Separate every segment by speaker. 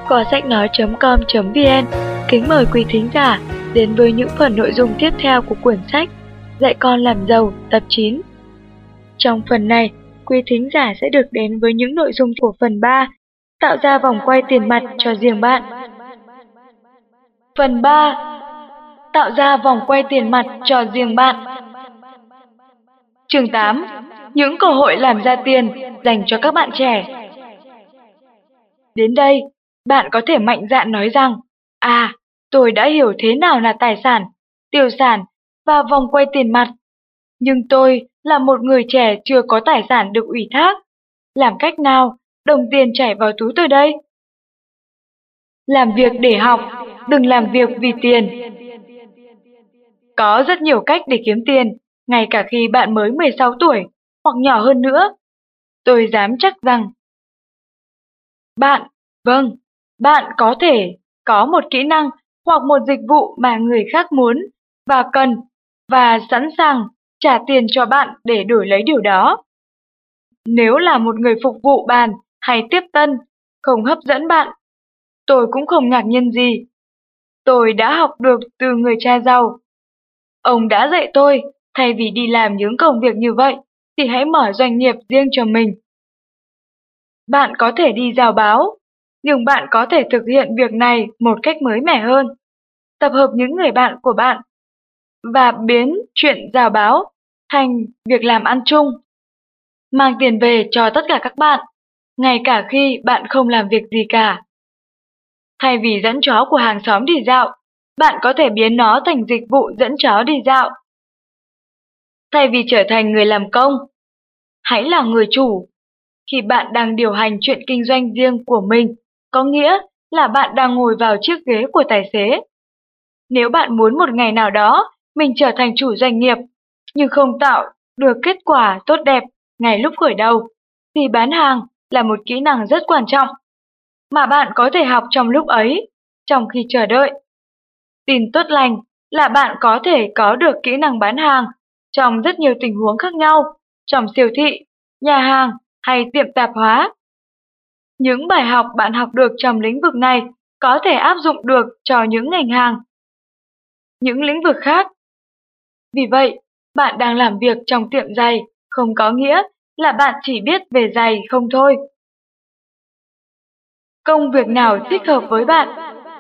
Speaker 1: Kho sách nói.com.vn kính mời quý thính giả đến với những phần nội dung tiếp theo của quyển sách Dạy con làm giàu tập 9. Trong phần này, quý thính giả sẽ được đến với những nội dung của phần 3, tạo ra vòng quay tiền mặt cho riêng bạn. Phần 3. Tạo ra vòng quay tiền mặt cho riêng bạn. Chương 8. Những cơ hội làm ra tiền dành cho các bạn trẻ. Đến đây, bạn có thể mạnh dạn nói rằng, tôi đã hiểu thế nào là tài sản, tiêu sản và vòng quay tiền mặt. Nhưng tôi là một người trẻ chưa có tài sản được ủy thác. Làm cách nào đồng tiền chảy vào túi tôi đây? Làm việc để học, đừng làm việc vì tiền. Có rất nhiều cách để kiếm tiền, ngay cả khi bạn mới 16 tuổi hoặc nhỏ hơn nữa. Tôi dám chắc rằng bạn có thể có một kỹ năng hoặc một dịch vụ mà người khác muốn và cần và sẵn sàng trả tiền cho bạn để đổi lấy điều đó. Nếu là một người phục vụ bàn hay tiếp tân không hấp dẫn bạn, tôi cũng không ngạc nhiên gì. Tôi đã học được từ người cha giàu. Ông đã dạy tôi, thay vì đi làm những công việc như vậy, thì hãy mở doanh nghiệp riêng cho mình. Bạn có thể đi rao báo, nhưng bạn có thể thực hiện việc này một cách mới mẻ hơn. Tập hợp những người bạn của bạn và biến chuyện rao báo thành việc làm ăn chung. Mang tiền về cho tất cả các bạn, ngay cả khi bạn không làm việc gì cả. Thay vì dẫn chó của hàng xóm đi dạo, bạn có thể biến nó thành dịch vụ dẫn chó đi dạo. Thay vì trở thành người làm công, hãy là người chủ. Khi bạn đang điều hành chuyện kinh doanh riêng của mình, có nghĩa là bạn đang ngồi vào chiếc ghế của tài xế. Nếu bạn muốn một ngày nào đó mình trở thành chủ doanh nghiệp, nhưng không tạo được kết quả tốt đẹp ngay lúc khởi đầu, thì bán hàng là một kỹ năng rất quan trọng mà bạn có thể học trong lúc ấy, trong khi chờ đợi. Tin tốt lành là bạn có thể có được kỹ năng bán hàng trong rất nhiều tình huống khác nhau, trong siêu thị, nhà hàng hay tiệm tạp hóa. Những bài học bạn học được trong lĩnh vực này có thể áp dụng được cho những ngành hàng, những lĩnh vực khác. Vì vậy, bạn đang làm việc trong tiệm giày không có nghĩa là bạn chỉ biết về giày không thôi. Công việc nào thích hợp với bạn?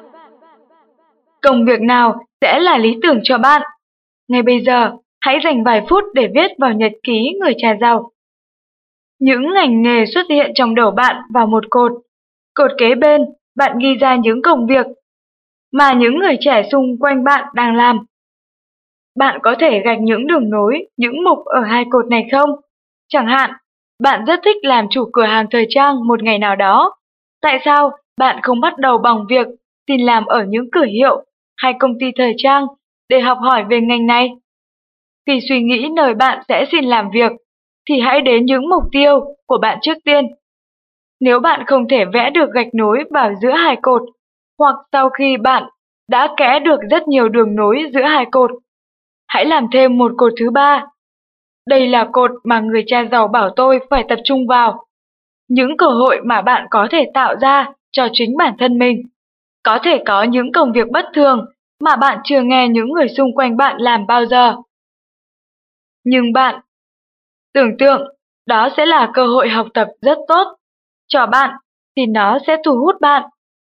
Speaker 1: Công việc nào sẽ là lý tưởng cho bạn? Ngay bây giờ, hãy dành vài phút để viết vào nhật ký người cha giàu. Những ngành nghề xuất hiện trong đầu bạn vào một cột. Cột kế bên, bạn ghi ra những công việc mà những người trẻ xung quanh bạn đang làm. Bạn có thể gạch những đường nối, những mục ở hai cột này không? Chẳng hạn, bạn rất thích làm chủ cửa hàng thời trang một ngày nào đó. Tại sao bạn không bắt đầu bằng việc xin làm ở những cửa hiệu hay công ty thời trang để học hỏi về ngành này? Khi suy nghĩ nơi bạn sẽ xin làm việc, thì hãy đến những mục tiêu của bạn trước tiên. Nếu bạn không thể vẽ được gạch nối vào giữa hai cột, hoặc sau khi bạn đã kẽ được rất nhiều đường nối giữa hai cột, hãy làm thêm một cột thứ ba. Đây là cột mà người cha giàu bảo tôi phải tập trung vào. Những cơ hội mà bạn có thể tạo ra cho chính bản thân mình. Có thể có những công việc bất thường mà bạn chưa nghe những người xung quanh bạn làm bao giờ. Nhưng bạn tưởng tượng đó sẽ là cơ hội học tập rất tốt cho bạn, thì nó sẽ thu hút bạn.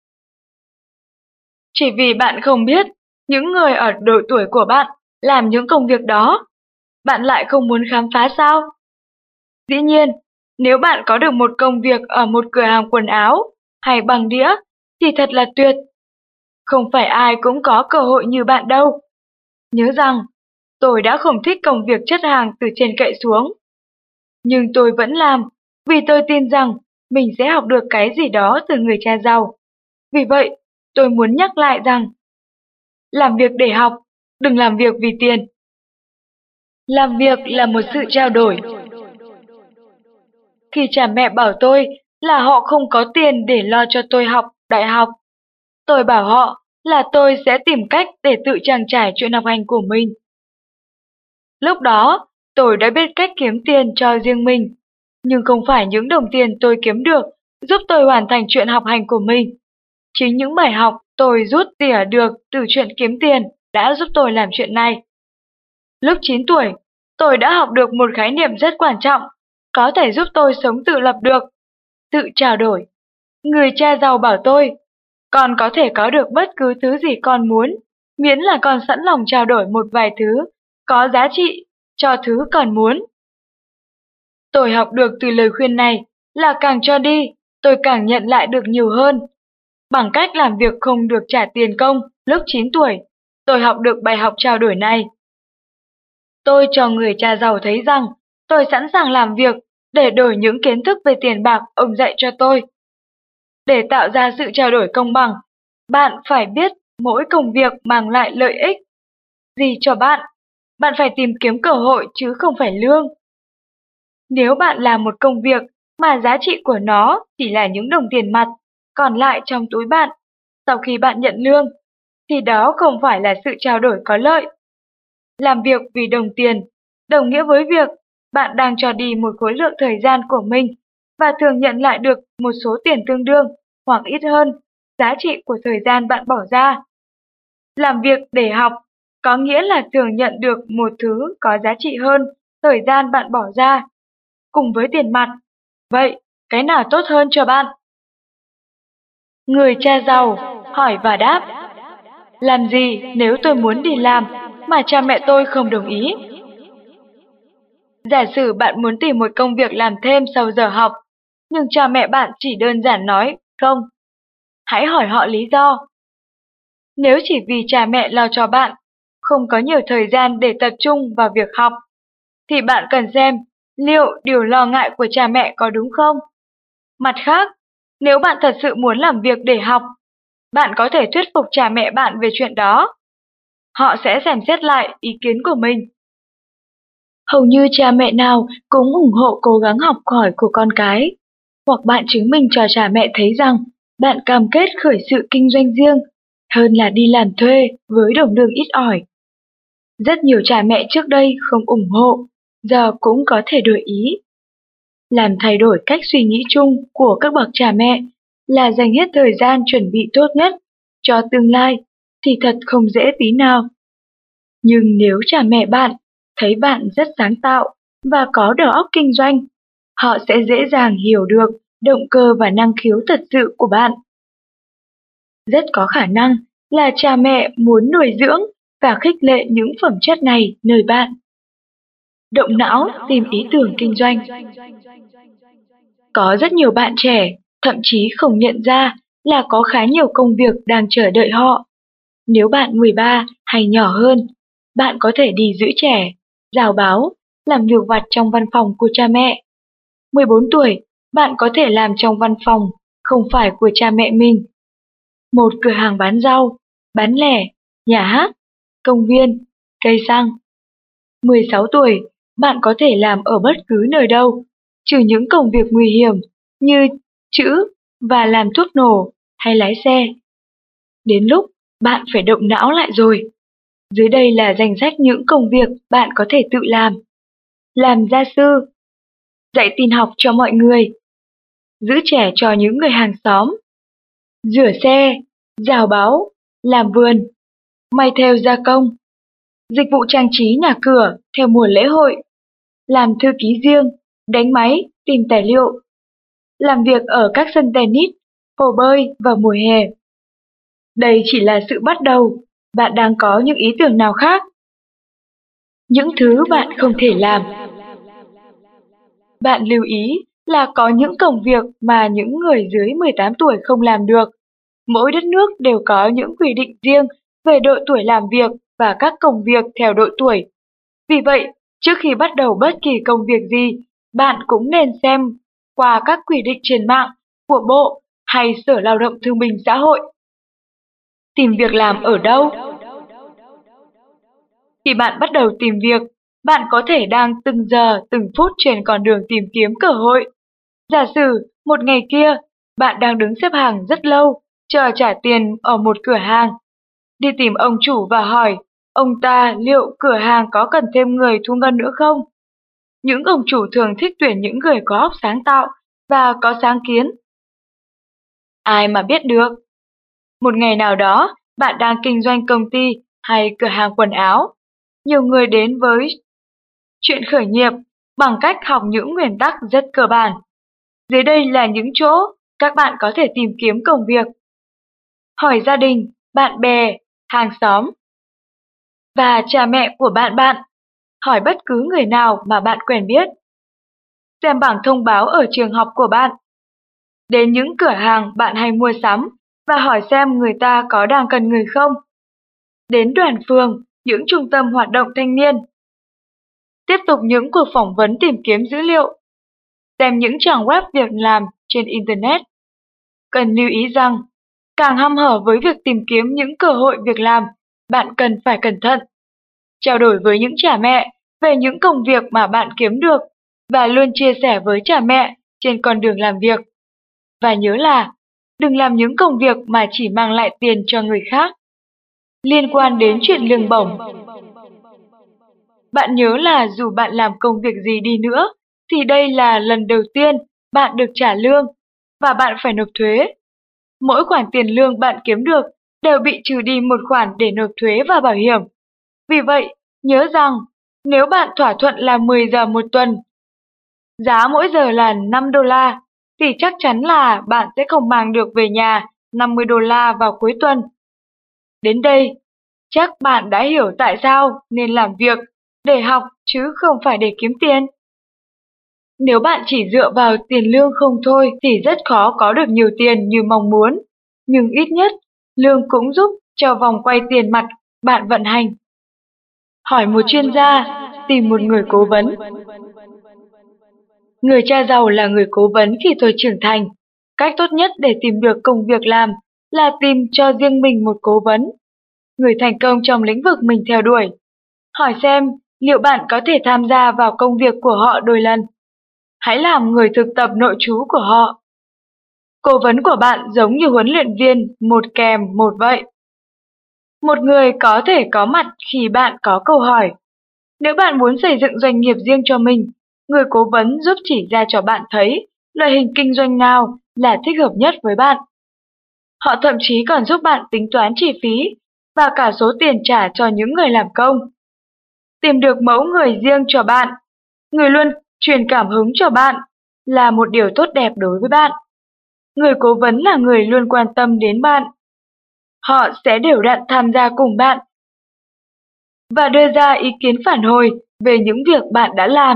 Speaker 1: Chỉ vì bạn không biết những người ở độ tuổi của bạn làm những công việc đó, bạn lại không muốn khám phá sao? Dĩ nhiên, nếu bạn có được một công việc ở một cửa hàng quần áo hay bằng đĩa thì thật là tuyệt. Không phải ai cũng có cơ hội như bạn đâu. Nhớ rằng, tôi đã không thích công việc chất hàng từ trên cậy xuống. Nhưng tôi vẫn làm vì tôi tin rằng mình sẽ học được cái gì đó từ người cha giàu. Vì vậy, tôi muốn nhắc lại rằng, làm việc để học, đừng làm việc vì tiền. Làm việc là một sự trao đổi. Khi cha mẹ bảo tôi là họ không có tiền để lo cho tôi học đại học, tôi bảo họ là tôi sẽ tìm cách để tự trang trải chuyện học hành của mình. Lúc đó, tôi đã biết cách kiếm tiền cho riêng mình, nhưng không phải những đồng tiền tôi kiếm được giúp tôi hoàn thành chuyện học hành của mình. Chính những bài học tôi rút tỉa được từ chuyện kiếm tiền đã giúp tôi làm chuyện này. Lúc 9 tuổi, tôi đã học được một khái niệm rất quan trọng, có thể giúp tôi sống tự lập được, tự trao đổi. Người cha giàu bảo tôi, con có thể có được bất cứ thứ gì con muốn, miễn là con sẵn lòng trao đổi một vài thứ có giá trị cho thứ con muốn. Tôi học được từ lời khuyên này là càng cho đi, tôi càng nhận lại được nhiều hơn. Bằng cách làm việc không được trả tiền công lúc 9 tuổi, tôi học được bài học trao đổi này. Tôi cho người cha giàu thấy rằng tôi sẵn sàng làm việc để đổi những kiến thức về tiền bạc ông dạy cho tôi. Để tạo ra sự trao đổi công bằng, bạn phải biết mỗi công việc mang lại lợi ích gì cho bạn. Bạn phải tìm kiếm cơ hội chứ không phải lương. Nếu bạn làm một công việc mà giá trị của nó chỉ là những đồng tiền mặt còn lại trong túi bạn sau khi bạn nhận lương, thì đó không phải là sự trao đổi có lợi. Làm việc vì đồng tiền đồng nghĩa với việc bạn đang cho đi một khối lượng thời gian của mình và thường nhận lại được một số tiền tương đương hoặc ít hơn giá trị của thời gian bạn bỏ ra. Làm việc để học có nghĩa là thường nhận được một thứ có giá trị hơn thời gian bạn bỏ ra, cùng với tiền mặt. Vậy, cái nào tốt hơn cho bạn? Người cha giàu hỏi và đáp: làm gì nếu tôi muốn đi làm mà cha mẹ tôi không đồng ý? Giả sử bạn muốn tìm một công việc làm thêm sau giờ học, nhưng cha mẹ bạn chỉ đơn giản nói không. Hãy hỏi họ lý do. Nếu chỉ vì cha mẹ lo cho bạn, không có nhiều thời gian để tập trung vào việc học, thì bạn cần xem liệu điều lo ngại của cha mẹ có đúng không. Mặt khác, nếu bạn thật sự muốn làm việc để học, bạn có thể thuyết phục cha mẹ bạn về chuyện đó. Họ sẽ xem xét lại ý kiến của mình. Hầu như cha mẹ nào cũng ủng hộ cố gắng học hỏi của con cái, hoặc bạn chứng minh cho cha mẹ thấy rằng bạn cam kết khởi sự kinh doanh riêng hơn là đi làm thuê với đồng lương ít ỏi. Rất nhiều cha mẹ trước đây không ủng hộ, giờ cũng có thể đổi ý. Làm thay đổi cách suy nghĩ chung của các bậc cha mẹ là dành hết thời gian chuẩn bị tốt nhất cho tương lai thì thật không dễ tí nào. Nhưng nếu cha mẹ bạn thấy bạn rất sáng tạo và có đầu óc kinh doanh, họ sẽ dễ dàng hiểu được động cơ và năng khiếu thật sự của bạn. Rất có khả năng là cha mẹ muốn nuôi dưỡng và khích lệ những phẩm chất này nơi bạn. Động não tìm ý tưởng kinh doanh. Có rất nhiều bạn trẻ thậm chí không nhận ra là có khá nhiều công việc đang chờ đợi họ. Nếu bạn 13 hay nhỏ hơn, bạn có thể đi giữ trẻ, rào báo, làm việc vặt trong văn phòng của cha mẹ. 14 tuổi, bạn có thể làm trong văn phòng không phải của cha mẹ mình. Một cửa hàng bán rau, bán lẻ, nhà hát, công viên, cây xăng. 16 tuổi, bạn có thể làm ở bất cứ nơi đâu, trừ những công việc nguy hiểm như chữ và làm thuốc nổ hay lái xe. Đến lúc bạn phải động não lại rồi. Dưới đây là danh sách những công việc bạn có thể tự làm. Làm gia sư, dạy tin học cho mọi người, giữ trẻ cho những người hàng xóm, rửa xe, rào báo, làm vườn, may thêu gia công, dịch vụ trang trí nhà cửa theo mùa lễ hội, làm thư ký riêng, đánh máy, tìm tài liệu, làm việc ở các sân tennis, hồ bơi vào mùa hè. Đây chỉ là sự bắt đầu, bạn đang có những ý tưởng nào khác? Những thứ bạn không thể làm. Bạn lưu ý là có những công việc mà những người dưới 18 tuổi không làm được. Mỗi đất nước đều có những quy định riêng về độ tuổi làm việc và các công việc theo độ tuổi. Vì vậy, trước khi bắt đầu bất kỳ công việc gì, bạn cũng nên xem qua các quy định trên mạng của Bộ hay Sở Lao động Thương binh Xã hội. Tìm việc làm ở đâu? Khi bạn bắt đầu tìm việc, bạn có thể đang từng giờ, từng phút trên con đường tìm kiếm cơ hội. Giả sử, một ngày kia, bạn đang đứng xếp hàng rất lâu, chờ trả tiền ở một cửa hàng. Đi tìm ông chủ và hỏi, ông ta liệu cửa hàng có cần thêm người thu ngân nữa không? Những ông chủ thường thích tuyển những người có óc sáng tạo và có sáng kiến. Ai mà biết được? Một ngày nào đó, bạn đang kinh doanh công ty hay cửa hàng quần áo. Nhiều người đến với chuyện khởi nghiệp bằng cách học những nguyên tắc rất cơ bản. Dưới đây là những chỗ các bạn có thể tìm kiếm công việc. Hỏi gia đình, bạn bè, hàng xóm và cha mẹ của bạn. Hỏi bất cứ người nào mà bạn quen biết. Xem bảng thông báo ở trường học của bạn. Đến những cửa hàng bạn hay mua sắm và hỏi xem người ta có đang cần người không. Đến đoàn phường, những trung tâm hoạt động thanh niên. Tiếp tục những cuộc phỏng vấn tìm kiếm dữ liệu. Xem những trang web việc làm trên Internet. Cần lưu ý rằng, càng hăm hở với việc tìm kiếm những cơ hội việc làm, bạn cần phải cẩn thận. Trao đổi với những cha mẹ về những công việc mà bạn kiếm được và luôn chia sẻ với cha mẹ trên con đường làm việc. Và nhớ là, đừng làm những công việc mà chỉ mang lại tiền cho người khác. Liên quan đến chuyện lương bổng, bạn nhớ là dù bạn làm công việc gì đi nữa, thì đây là lần đầu tiên bạn được trả lương và bạn phải nộp thuế. Mỗi khoản tiền lương bạn kiếm được đều bị trừ đi một khoản để nộp thuế và bảo hiểm. Vì vậy, nhớ rằng nếu bạn thỏa thuận là 10 giờ một tuần, giá mỗi giờ là $5, thì chắc chắn là bạn sẽ không mang được về nhà $50 vào cuối tuần. Đến đây, chắc bạn đã hiểu tại sao nên làm việc để học chứ không phải để kiếm tiền. Nếu bạn chỉ dựa vào tiền lương không thôi thì rất khó có được nhiều tiền như mong muốn, nhưng ít nhất lương cũng giúp cho vòng quay tiền mặt bạn vận hành. Hỏi một chuyên gia, tìm một người cố vấn. Người cha giàu là người cố vấn khi tôi trưởng thành. Cách tốt nhất để tìm được công việc làm là tìm cho riêng mình một cố vấn, người thành công trong lĩnh vực mình theo đuổi. Hỏi xem liệu bạn có thể tham gia vào công việc của họ đôi lần. Hãy làm người thực tập nội trú của họ. Cố vấn của bạn giống như huấn luyện viên một kèm một vậy. Một người có thể có mặt khi bạn có câu hỏi. Nếu bạn muốn xây dựng doanh nghiệp riêng cho mình, người cố vấn giúp chỉ ra cho bạn thấy loại hình kinh doanh nào là thích hợp nhất với bạn. Họ thậm chí còn giúp bạn tính toán chi phí và cả số tiền trả cho những người làm công. Tìm được mẫu người riêng cho bạn, người luôn truyền cảm hứng cho bạn là một điều tốt đẹp đối với bạn. Người cố vấn là người luôn quan tâm đến bạn. Họ sẽ đều đặn tham gia cùng bạn và đưa ra ý kiến phản hồi về những việc bạn đã làm.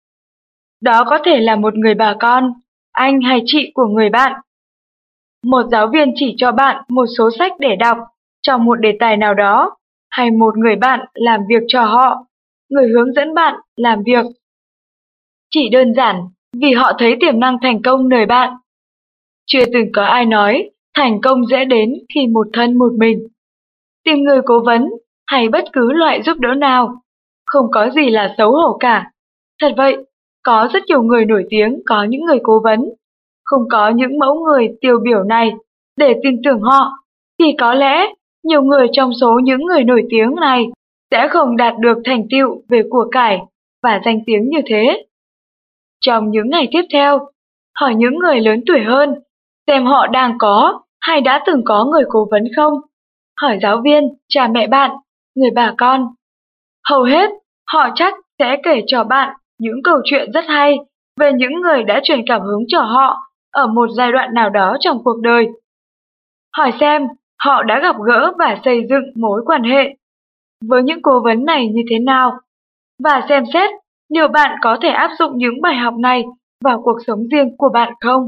Speaker 1: Đó có thể là một người bà con, anh hay chị của người bạn. Một giáo viên chỉ cho bạn một số sách để đọc trong một đề tài nào đó, hay một người bạn làm việc cho họ, người hướng dẫn bạn làm việc. Chỉ đơn giản vì họ thấy tiềm năng thành công nơi bạn. Chưa từng có ai nói thành công dễ đến khi một thân một mình. Tìm người cố vấn hay bất cứ loại giúp đỡ nào, không có gì là xấu hổ cả. Thật vậy, có rất nhiều người nổi tiếng có những người cố vấn. Không có những mẫu người tiêu biểu này để tin tưởng họ, thì có lẽ nhiều người trong số những người nổi tiếng này sẽ không đạt được thành tựu về của cải và danh tiếng như thế. Trong những ngày tiếp theo, hỏi những người lớn tuổi hơn xem họ đang có hay đã từng có người cố vấn không. Hỏi giáo viên, cha mẹ bạn, người bà con. Hầu hết, họ chắc sẽ kể cho bạn những câu chuyện rất hay về những người đã truyền cảm hứng cho họ ở một giai đoạn nào đó trong cuộc đời. Hỏi xem họ đã gặp gỡ và xây dựng mối quan hệ với những cố vấn này như thế nào, và xem xét liệu bạn có thể áp dụng những bài học này vào cuộc sống riêng của bạn không.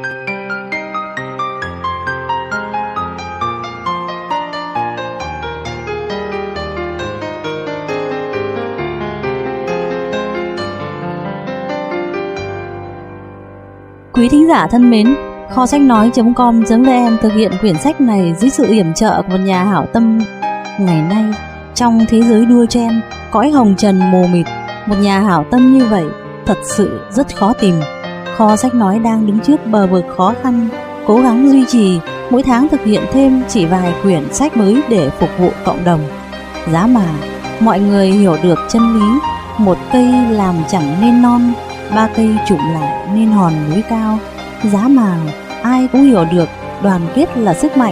Speaker 2: Quý thính giả thân mến, kho sách nói.com.vn thực hiện quyển sách này dưới sự yểm trợ của một nhà hảo tâm. Ngày nay, trong thế giới đua chen, cõi hồng trần mù mịt, một nhà hảo tâm như vậy thật sự rất khó tìm. Kho sách nói đang đứng trước bờ vực khó khăn, cố gắng duy trì, mỗi tháng thực hiện thêm chỉ vài quyển sách mới để phục vụ cộng đồng. Giá mà mọi người hiểu được chân lý, một cây làm chẳng nên non, ba cây chụm lại nên hòn núi cao. Giá mà ai cũng hiểu được đoàn kết là sức mạnh,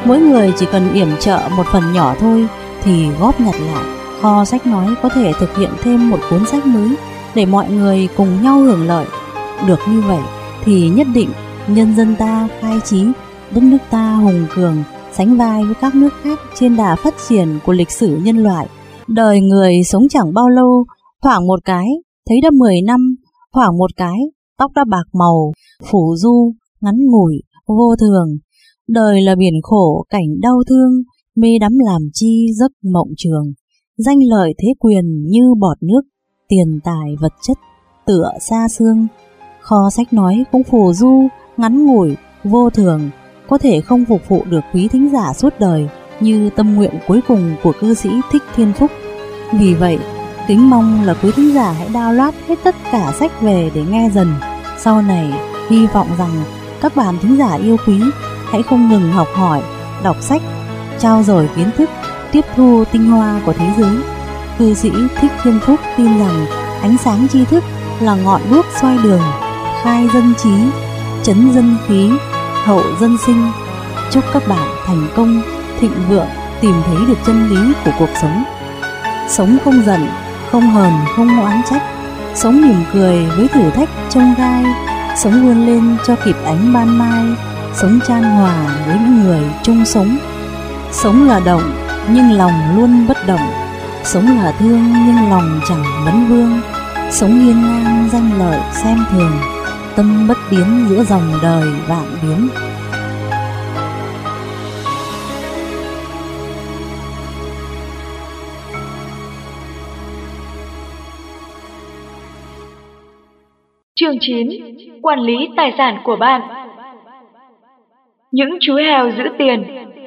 Speaker 2: Mỗi người chỉ cần yểm trợ một phần nhỏ thôi thì góp nhặt lại, kho sách nói có thể thực hiện thêm một cuốn sách mới để mọi người cùng nhau hưởng lợi. Được như vậy thì nhất định nhân dân ta khai trí, đất nước ta hùng cường, sánh vai với các nước khác trên đà phát triển của lịch sử nhân loại. Đời người sống chẳng bao lâu, thoảng một cái thấy đã 10 năm, thoảng một cái tóc đã bạc màu, phủ du, ngắn ngủi, vô thường. Đời là biển khổ, cảnh đau thương, mê đắm làm chi giấc mộng trường. Danh lợi thế quyền như bọt nước, tiền tài vật chất tựa xa xương. Kho sách nói cũng phù du, ngắn ngủi, vô thường, có thể không phục vụ được quý thính giả suốt đời như tâm nguyện cuối cùng của cư sĩ Thích Thiên Phúc. Vì vậy, kính mong là quý thính giả hãy download hết tất cả sách về để nghe dần. Sau này, hy vọng rằng các bạn thính giả yêu quý hãy không ngừng học hỏi, đọc sách, trau dồi kiến thức, tiếp thu tinh hoa của thế giới. Cư sĩ Thích Thiên Phúc tin rằng ánh sáng tri thức là ngọn đuốc soi đường, khai dân trí, trấn dân khí, hậu dân sinh. Chúc các bạn thành công, thịnh vượng, tìm thấy được chân lý của cuộc sống. Sống không giận, không hờn, không oán trách, sống mỉm cười với thử thách chông gai, sống vươn lên cho kịp ánh ban mai, sống chan hòa với những người chung sống. Sống là động nhưng lòng luôn bất động, sống là thương nhưng lòng chẳng vấn vương, sống hiên ngang danh lợi xem thường, tâm bất biến giữa dòng đời vạn biến.
Speaker 1: Chương 9. Quản lý tài sản của bạn. Những chú heo giữ tiền.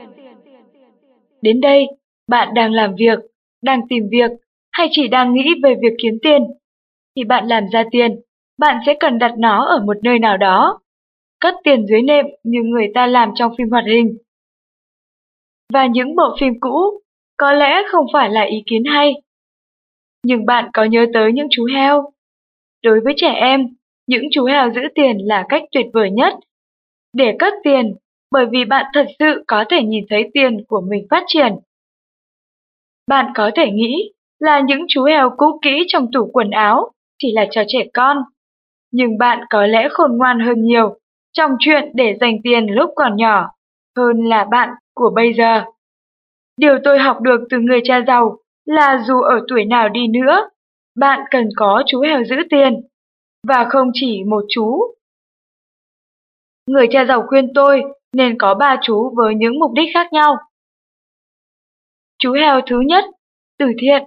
Speaker 1: Đến đây, bạn đang làm việc, đang tìm việc hay chỉ đang nghĩ về việc kiếm tiền? Khi bạn làm ra tiền, bạn sẽ cần đặt nó ở một nơi nào đó. Cất tiền dưới nệm như người ta làm trong phim hoạt hình. Và những bộ phim cũ có lẽ không phải là ý kiến hay. Nhưng bạn có nhớ tới những chú heo? Đối với trẻ em, những chú heo giữ tiền là cách tuyệt vời nhất để cất tiền, bởi vì bạn thật sự có thể nhìn thấy tiền của mình phát triển. Bạn có thể nghĩ là những chú heo cũ kỹ trong tủ quần áo chỉ là trò trẻ con, nhưng bạn có lẽ khôn ngoan hơn nhiều trong chuyện để dành tiền lúc còn nhỏ hơn là bạn của bây giờ. Điều tôi học được từ người cha giàu là dù ở tuổi nào đi nữa, bạn cần có chú heo giữ tiền, và không chỉ một chú. Người cha giàu khuyên tôi nên có 3 chú với những mục đích khác nhau. Chú heo thứ nhất, từ thiện.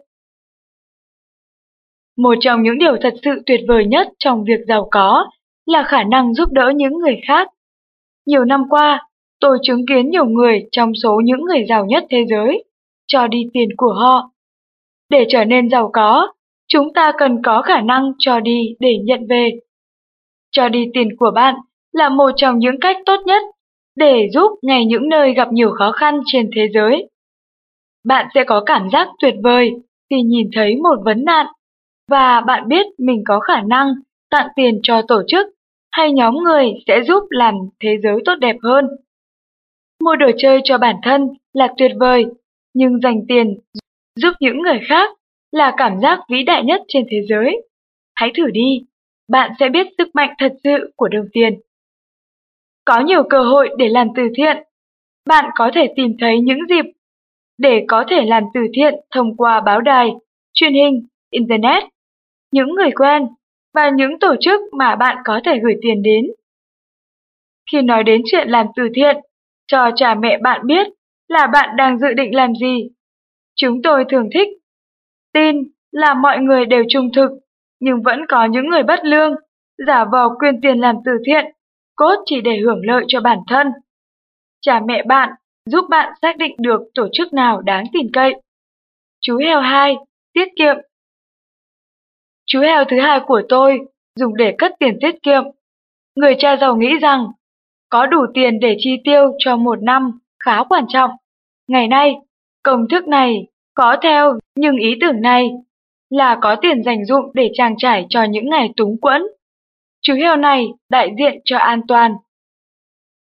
Speaker 1: Một trong những điều thật sự tuyệt vời nhất trong việc giàu có là khả năng giúp đỡ những người khác. Nhiều năm qua, tôi chứng kiến nhiều người trong số những người giàu nhất thế giới cho đi tiền của họ. Để trở nên giàu có, chúng ta cần có khả năng cho đi để nhận về. Cho đi tiền của bạn là một trong những cách tốt nhất để giúp ngay những nơi gặp nhiều khó khăn trên thế giới. Bạn sẽ có cảm giác tuyệt vời khi nhìn thấy một vấn nạn, và bạn biết mình có khả năng tặng tiền cho tổ chức hay nhóm người sẽ giúp làm thế giới tốt đẹp hơn. Mua đồ chơi cho bản thân là tuyệt vời, nhưng dành tiền giúp những người khác là cảm giác vĩ đại nhất trên thế giới. Hãy thử đi, bạn sẽ biết sức mạnh thật sự của đồng tiền. Có nhiều cơ hội để làm từ thiện. Bạn có thể tìm thấy những dịp để có thể làm từ thiện thông qua báo đài, truyền hình, Internet, những người quen và những tổ chức mà bạn có thể gửi tiền đến. Khi nói đến chuyện làm từ thiện, cho cha mẹ bạn biết là bạn đang dự định làm gì. Chúng tôi thường thích tin là mọi người đều trung thực, nhưng vẫn có những người bất lương, giả vờ quyên tiền làm từ thiện, cốt chỉ để hưởng lợi cho bản thân. Cha mẹ bạn giúp bạn xác định được tổ chức nào đáng tin cậy. Chú heo 2, tiết kiệm. Chú heo thứ hai của tôi dùng để cất tiền tiết kiệm. Người cha giàu nghĩ rằng có đủ tiền để chi tiêu cho một năm khá quan trọng. Ngày nay, công thức này khó theo, nhưng ý tưởng này là có tiền dành dụm để trang trải cho những ngày túng quẫn. Chú heo này đại diện cho an toàn.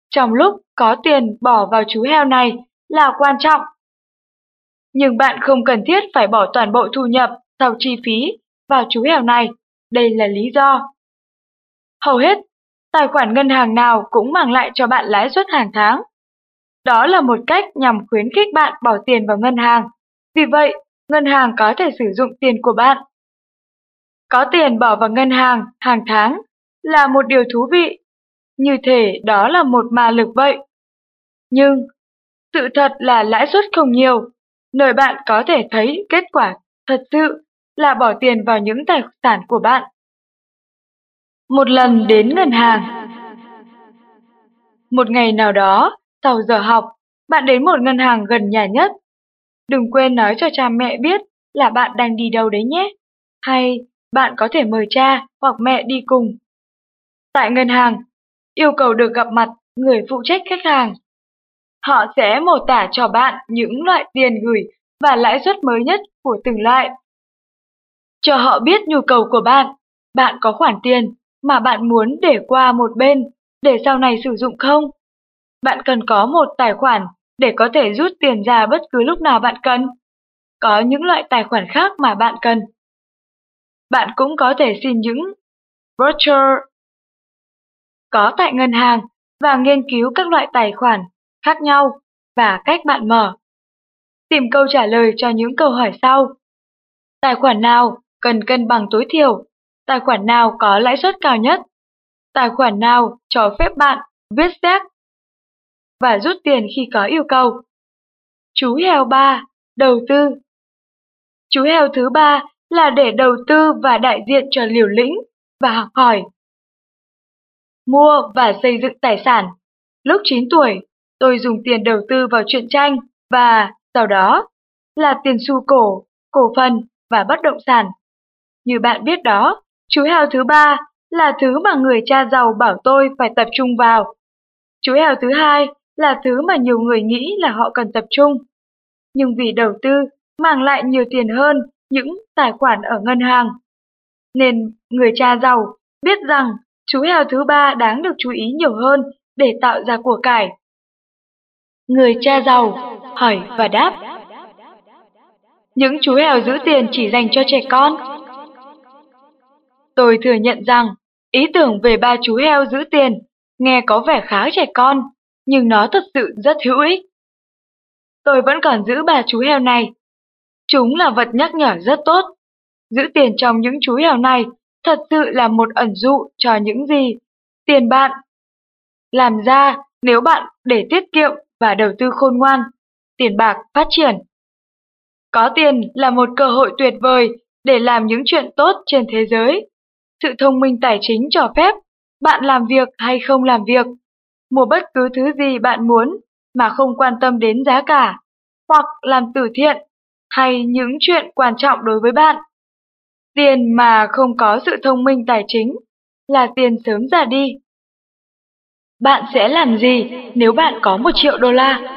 Speaker 1: trong lúc có tiền bỏ vào chú heo này là quan trọng. Nhưng bạn không cần thiết phải bỏ toàn bộ thu nhập sau chi phí vào chú heo này, đây là lý do. Hầu hết, tài khoản ngân hàng nào cũng mang lại cho bạn lãi suất hàng tháng. Đó là một cách nhằm khuyến khích bạn bỏ tiền vào ngân hàng. Vì vậy, ngân hàng có thể sử dụng tiền của bạn. Có tiền bỏ vào ngân hàng hàng tháng là một điều thú vị, như thể đó là một ma lực vậy. Nhưng, sự thật là lãi suất không nhiều, nơi bạn có thể thấy kết quả thật sự là bỏ tiền vào những tài sản của bạn. Một lần đến ngân hàng. Một ngày nào đó, sau giờ học, bạn đến một ngân hàng gần nhà nhất. Đừng quên nói cho cha mẹ biết là bạn đang đi đâu đấy nhé. Hay bạn có thể mời cha hoặc mẹ đi cùng. Tại ngân hàng, yêu cầu được gặp mặt người phụ trách khách hàng. Họ sẽ mô tả cho bạn những loại tiền gửi và lãi suất mới nhất của từng loại. Cho họ biết nhu cầu của bạn. Bạn có khoản tiền mà bạn muốn để qua một bên để sau này sử dụng không? Bạn cần có một tài khoản để có thể rút tiền ra bất cứ lúc nào bạn cần. Có những loại tài khoản khác mà bạn cần. Bạn cũng có thể xin những voucher có tại ngân hàng và nghiên cứu các loại tài khoản khác nhau và cách bạn mở. Tìm câu trả lời cho những câu hỏi sau. Tài khoản nào cần cân bằng tối thiểu? Tài khoản nào có lãi suất cao nhất? Tài khoản nào cho phép bạn viết séc và rút tiền khi có yêu cầu? Chú heo 3. Đầu tư. Chú heo thứ 3 là để đầu tư và đại diện cho liều lĩnh và học hỏi. Mua và xây dựng tài sản. Lúc 9 tuổi, tôi dùng tiền đầu tư vào truyện tranh và sau đó là tiền xu cổ phần và bất động sản. Như bạn biết đó, chú heo thứ 3 là thứ mà người cha giàu bảo tôi phải tập trung vào. Chú heo thứ 2 là thứ mà nhiều người nghĩ là họ cần tập trung. Nhưng vì đầu tư mang lại nhiều tiền hơn những tài khoản ở ngân hàng, nên người cha giàu biết rằng chú heo thứ 3 đáng được chú ý nhiều hơn để tạo ra của cải. Người cha giàu hỏi và đáp. Những chú heo giữ tiền chỉ dành cho trẻ con. Tôi thừa nhận rằng ý tưởng về 3 chú heo giữ tiền nghe có vẻ khá trẻ con, nhưng nó thật sự rất hữu ích. Tôi vẫn còn giữ 3 chú heo này. Chúng là vật nhắc nhở rất tốt. Giữ tiền trong những chú heo này thật sự là một ẩn dụ cho những gì tiền bạn làm ra nếu bạn để tiết kiệm và đầu tư khôn ngoan, tiền bạc phát triển. Có tiền là một cơ hội tuyệt vời để làm những chuyện tốt trên thế giới. Sự thông minh tài chính cho phép bạn làm việc hay không làm việc, mua bất cứ thứ gì bạn muốn mà không quan tâm đến giá cả, hoặc làm từ thiện hay những chuyện quan trọng đối với bạn. Tiền mà không có sự thông minh tài chính là tiền sớm già đi. Bạn sẽ làm gì nếu bạn có 1 triệu đô la?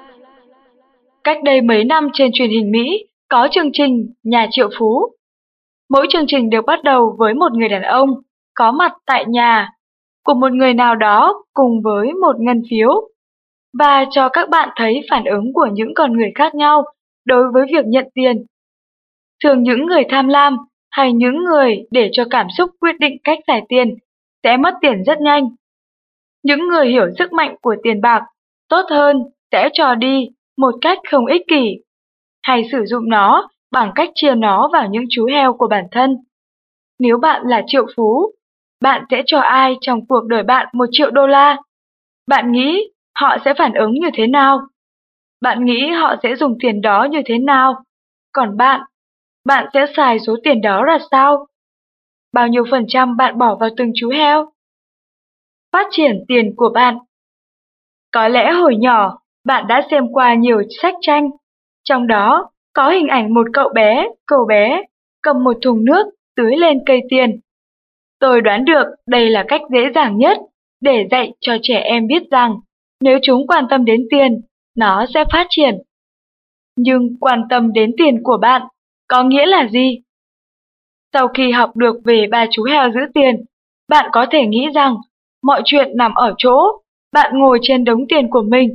Speaker 1: Cách đây mấy năm trên truyền hình Mỹ có chương trình Nhà triệu phú. Mỗi chương trình được bắt đầu với một người đàn ông có mặt tại nhà của một người nào đó cùng với một ngân phiếu và cho các bạn thấy phản ứng của những con người khác nhau đối với việc nhận tiền. Thường những người tham lam hay những người để cho cảm xúc quyết định cách xài tiền sẽ mất tiền rất nhanh. Những người hiểu sức mạnh của tiền bạc tốt hơn sẽ cho đi một cách không ích kỷ, hay sử dụng nó bằng cách chia nó vào những chú heo của bản thân. Nếu bạn là triệu phú, bạn sẽ cho ai trong cuộc đời bạn 1 triệu đô la? Bạn nghĩ họ sẽ phản ứng như thế nào? Bạn nghĩ họ sẽ dùng tiền đó như thế nào? Còn bạn sẽ xài số tiền đó ra sao? Bao nhiêu % bạn bỏ vào từng chú heo? Phát triển tiền của bạn. Có lẽ hồi nhỏ, bạn đã xem qua nhiều sách tranh, trong đó có hình ảnh một cậu bé, cầm một thùng nước tưới lên cây tiền. Tôi đoán được đây là cách dễ dàng nhất để dạy cho trẻ em biết rằng nếu chúng quan tâm đến tiền, nó sẽ phát triển. Nhưng quan tâm đến tiền của bạn có nghĩa là gì? Sau khi học được về 3 chú heo giữ tiền, bạn có thể nghĩ rằng mọi chuyện nằm ở chỗ bạn ngồi trên đống tiền của mình.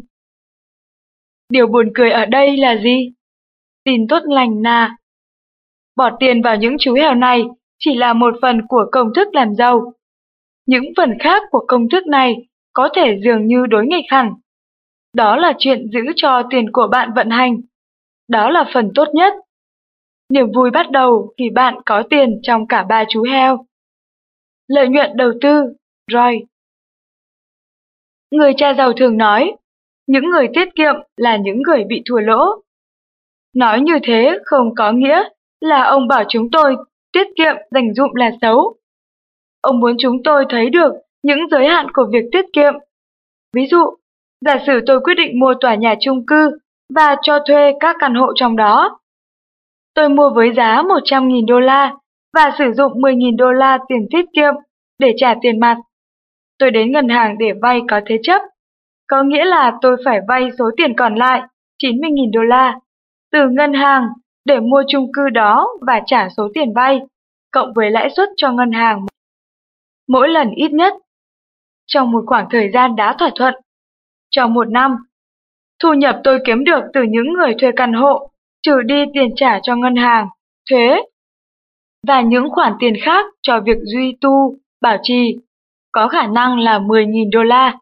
Speaker 1: Điều buồn cười ở đây là gì? Tin tốt lành là bỏ tiền vào những chú heo này chỉ là một phần của công thức làm giàu. Những phần khác của công thức này có thể dường như đối nghịch hẳn. Đó là chuyện giữ cho tiền của bạn vận hành. Đó là phần tốt nhất. Niềm vui bắt đầu khi bạn có tiền trong cả ba chú heo. Lợi nhuận đầu tư, Roy. Người cha giàu thường nói, những người tiết kiệm là những người bị thua lỗ. Nói như thế không có nghĩa là ông bảo chúng tôi tiết kiệm dành dụm là xấu. Ông muốn chúng tôi thấy được những giới hạn của việc tiết kiệm. Ví dụ, giả sử tôi quyết định mua tòa nhà chung cư và cho thuê các căn hộ trong đó. Tôi mua với giá 100.000 đô la và sử dụng 10.000 đô la tiền tiết kiệm để trả tiền mặt. Tôi đến ngân hàng để vay có thế chấp. Có nghĩa là tôi phải vay số tiền còn lại, 90.000 đô la, từ ngân hàng để mua chung cư đó và trả số tiền vay, cộng với lãi suất cho ngân hàng mỗi lần ít nhất trong một khoảng thời gian đã thỏa thuận. Trong một năm, thu nhập tôi kiếm được từ những người thuê căn hộ, trừ đi tiền trả cho ngân hàng, thuế và những khoản tiền khác cho việc duy tu, bảo trì, có khả năng là 10.000 đô la.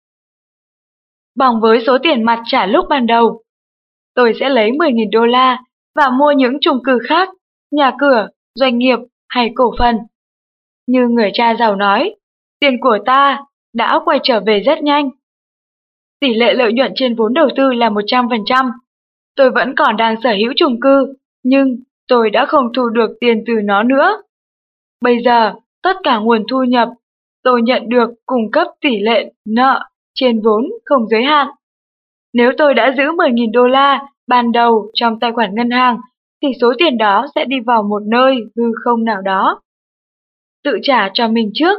Speaker 1: Bằng với số tiền mặt trả lúc ban đầu, tôi sẽ lấy 10.000 đô la và mua những chung cư khác, nhà cửa, doanh nghiệp hay cổ phần. Như người cha giàu nói, tiền của ta đã quay trở về rất nhanh. Tỷ lệ lợi nhuận trên vốn đầu tư là 100%. Tôi vẫn còn đang sở hữu chung cư, nhưng tôi đã không thu được tiền từ nó nữa. Bây giờ, tất cả nguồn thu nhập tôi nhận được cung cấp tỷ lệ nợ trên vốn không giới hạn. Nếu tôi đã giữ 10.000 đô la ban đầu trong tài khoản ngân hàng, thì số tiền đó sẽ đi vào một nơi hư không nào đó. Tự trả cho mình trước.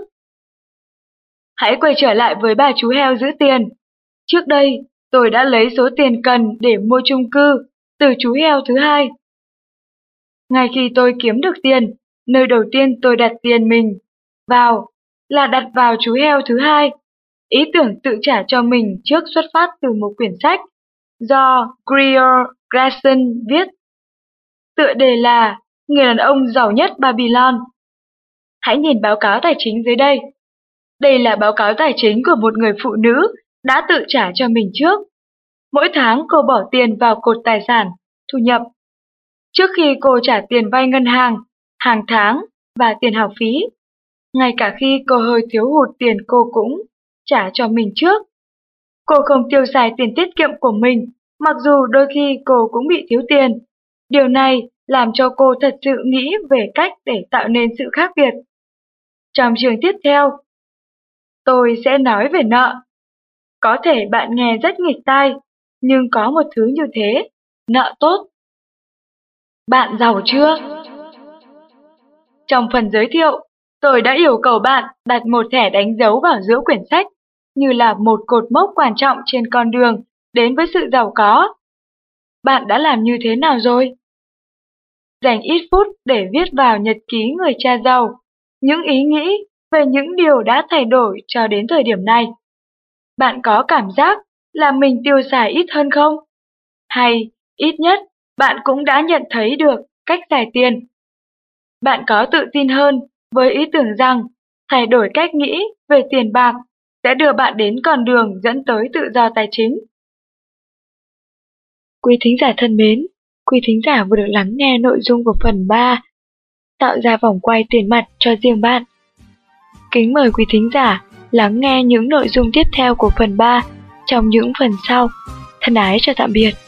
Speaker 1: Hãy quay trở lại với bà chú heo giữ tiền. Trước đây, tôi đã lấy số tiền cần để mua chung cư từ chú heo thứ hai. Ngay khi tôi kiếm được tiền, nơi đầu tiên tôi đặt tiền mình vào là đặt vào chú heo thứ hai. Ý tưởng tự trả cho mình trước xuất phát từ một quyển sách do Greer Grayson viết. Tựa đề là Người đàn ông giàu nhất Babylon. Hãy nhìn báo cáo tài chính dưới đây. Đây là báo cáo tài chính của một người phụ nữ đã tự trả cho mình trước. Mỗi tháng cô bỏ tiền vào cột tài sản, thu nhập. Trước khi cô trả tiền vay ngân hàng, hàng tháng và tiền học phí. Ngay cả khi cô hơi thiếu hụt tiền cô cũng trả cho mình trước. Cô không tiêu xài tiền tiết kiệm của mình, mặc dù đôi khi cô cũng bị thiếu tiền. Điều này làm cho cô thật sự nghĩ về cách để tạo nên sự khác biệt. Trong chương tiếp theo, tôi sẽ nói về nợ. Có thể bạn nghe rất nghịch tai, nhưng có một thứ như thế, nợ tốt. Bạn giàu chưa? Trong phần giới thiệu, tôi đã yêu cầu bạn đặt một thẻ đánh dấu vào giữa quyển sách, như là một cột mốc quan trọng trên con đường đến với sự giàu có. Bạn đã làm như thế nào rồi? Dành ít phút để viết vào nhật ký người cha giàu, những ý nghĩ về những điều đã thay đổi cho đến thời điểm này. Bạn có cảm giác là mình tiêu xài ít hơn không? Hay, ít nhất, bạn cũng đã nhận thấy được cách xài tiền. Bạn có tự tin hơn với ý tưởng rằng thay đổi cách nghĩ về tiền bạc sẽ đưa bạn đến con đường dẫn tới tự do tài chính. Quý thính giả thân mến, quý thính giả vừa được lắng nghe nội dung của phần 3, tạo ra vòng quay tiền mặt cho riêng bạn. Kính mời quý thính giả lắng nghe những nội dung tiếp theo của phần 3 trong những phần sau. Thân ái chào tạm biệt.